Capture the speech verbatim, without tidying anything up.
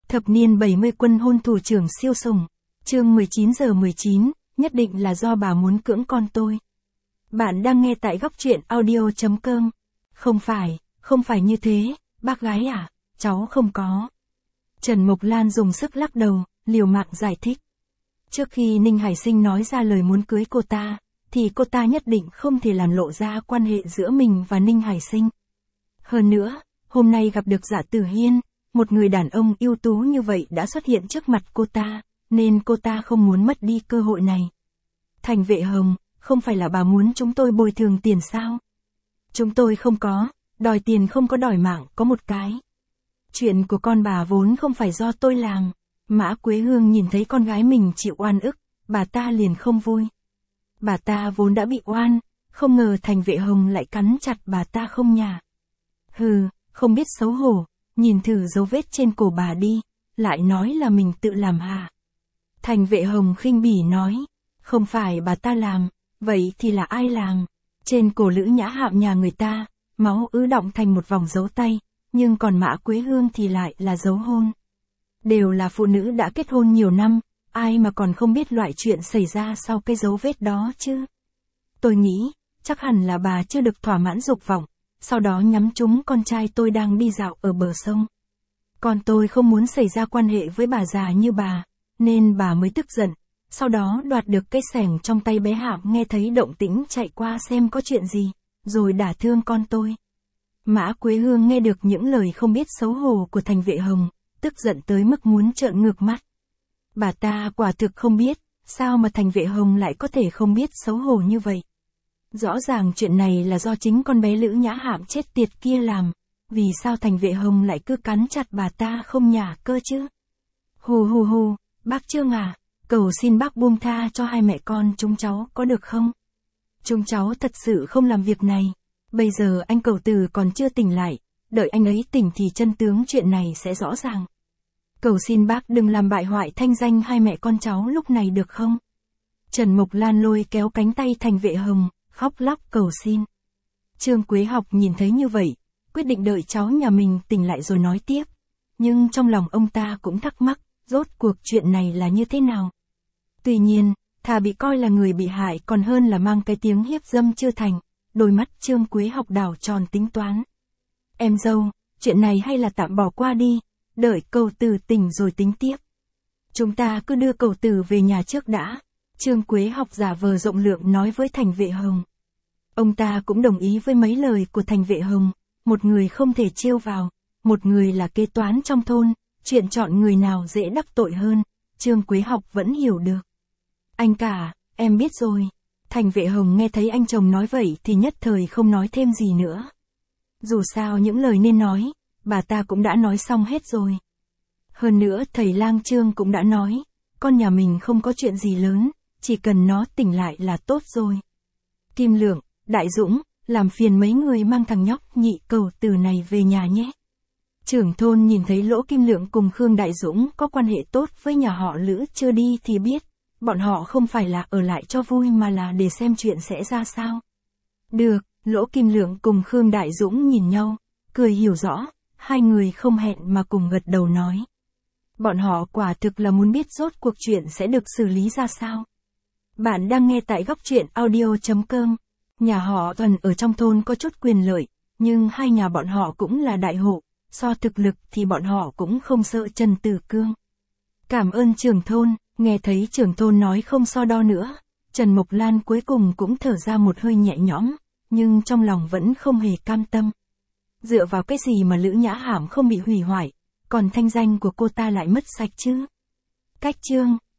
Thập niên bảy mươi quân hôn thủ trưởng siêu sủng. Chương mười chín giờ mười chín, nhất định là do bà muốn cưỡng con tôi. Bạn đang nghe tại góc truyện audio chấm com. Không phải, không phải như thế, bác gái à, cháu không có. Trần Mộc Lan dùng sức lắc đầu, liều mạng giải thích. Trước khi Ninh Hải Sinh nói ra lời muốn cưới cô ta, thì cô ta nhất định không thể làm lộ ra quan hệ giữa mình và Ninh Hải Sinh. Hơn nữa, hôm nay gặp được Dạ Tử Hiên, một người đàn ông ưu tú như vậy đã xuất hiện trước mặt cô ta, nên cô ta không muốn mất đi cơ hội này. Thành Vệ Hồng, không phải là bà muốn chúng tôi bồi thường tiền sao? Chúng tôi không có, đòi tiền không có đòi mạng có một cái. Chuyện của con bà vốn không phải do tôi làm. Mã Quế Hương nhìn thấy con gái mình chịu oan ức, bà ta liền không vui. Bà ta vốn đã bị oan, không ngờ Thành Vệ Hồng lại cắn chặt bà ta không nhả. Hừ, không biết xấu hổ, nhìn thử dấu vết trên cổ bà đi, lại nói là mình tự làm hả? Thành Vệ Hồng khinh bỉ nói, không phải bà ta làm, vậy thì là ai làm? Trên cổ Lữ Nhã Hạm nhà người ta, máu ứ đọng thành một vòng dấu tay, nhưng còn Mã Quế Hương thì lại là dấu hôn. Đều là phụ nữ đã kết hôn nhiều năm, ai mà còn không biết loại chuyện xảy ra sau cái dấu vết đó chứ? Tôi nghĩ, chắc hẳn là bà chưa được thỏa mãn dục vọng, sau đó nhắm trúng con trai tôi đang đi dạo ở bờ sông. Con tôi không muốn xảy ra quan hệ với bà già như bà, nên bà mới tức giận, sau đó đoạt được cây xẻng trong tay bé Hạm, nghe thấy động tĩnh chạy qua xem có chuyện gì, rồi đả thương con tôi. Mã Quế Hương nghe được những lời không biết xấu hổ của Thành Vệ Hồng, tức giận tới mức muốn trợn ngược mắt. Bà ta quả thực không biết, sao mà Thành Vệ Hồng lại có thể không biết xấu hổ như vậy. Rõ ràng chuyện này là do chính con bé Lữ Nhã Hạm chết tiệt kia làm, vì sao Thành Vệ Hồng lại cứ cắn chặt bà ta không nhả cơ chứ? Hù hù hù, bác Trương à, cầu xin bác buông tha cho hai mẹ con chúng cháu có được không? Chúng cháu thật sự không làm việc này, bây giờ anh Cầu Từ còn chưa tỉnh lại, đợi anh ấy tỉnh thì chân tướng chuyện này sẽ rõ ràng. Cầu xin bác đừng làm bại hoại thanh danh hai mẹ con cháu lúc này được không? Trần Mộc Lan lôi kéo cánh tay Thành Vệ Hồng, khóc lóc cầu xin. Trương Quế Học nhìn thấy như vậy, quyết định đợi cháu nhà mình tỉnh lại rồi nói tiếp. Nhưng trong lòng ông ta cũng thắc mắc, rốt cuộc chuyện này là như thế nào? Tuy nhiên, thà bị coi là người bị hại còn hơn là mang cái tiếng hiếp dâm chưa thành, đôi mắt Trương Quế Học đảo tròn tính toán. Em dâu, chuyện này hay là tạm bỏ qua đi, đợi Cầu Từ tỉnh rồi tính tiếp. Chúng ta cứ đưa Cầu Từ về nhà trước đã, Trương Quế Học giả vờ rộng lượng nói với Thành Vệ Hồng. Ông ta cũng đồng ý với mấy lời của Thành Vệ Hồng, một người không thể trêu vào, một người là kế toán trong thôn, chuyện chọn người nào dễ đắc tội hơn, Trương Quế Học vẫn hiểu được. Anh cả, em biết rồi. Thành Vệ Hồng nghe thấy anh chồng nói vậy thì nhất thời không nói thêm gì nữa. Dù sao những lời nên nói, bà ta cũng đã nói xong hết rồi. Hơn nữa thầy lang Trương cũng đã nói, con nhà mình không có chuyện gì lớn, chỉ cần nó tỉnh lại là tốt rồi. Kim Lượng, Đại Dũng, làm phiền mấy người mang thằng nhóc Nhị Cầu Từ này về nhà nhé. Trưởng thôn nhìn thấy Lỗ Kim Lượng cùng Khương Đại Dũng có quan hệ tốt với nhà họ Lữ chưa đi thì biết, bọn họ không phải là ở lại cho vui mà là để xem chuyện sẽ ra sao. Được, Lỗ Kim Lượng cùng Khương Đại Dũng nhìn nhau, cười hiểu rõ, hai người không hẹn mà cùng gật đầu nói. Bọn họ quả thực là muốn biết rốt cuộc chuyện sẽ được xử lý ra sao. Bạn đang nghe tại góc truyện audio chấm com. Nhà họ Thuần ở trong thôn có chút quyền lợi, nhưng hai nhà bọn họ cũng là đại hộ, so thực lực thì bọn họ cũng không sợ Trần Tử Cương. Cảm ơn trưởng thôn, nghe thấy trưởng thôn nói không so đo nữa, Trần Mộc Lan cuối cùng cũng thở ra một hơi nhẹ nhõm, nhưng trong lòng vẫn không hề cam tâm. Dựa vào cái gì mà Lữ Nhã Hạm không bị hủy hoại, còn thanh danh của cô ta lại mất sạch chứ? Cách chương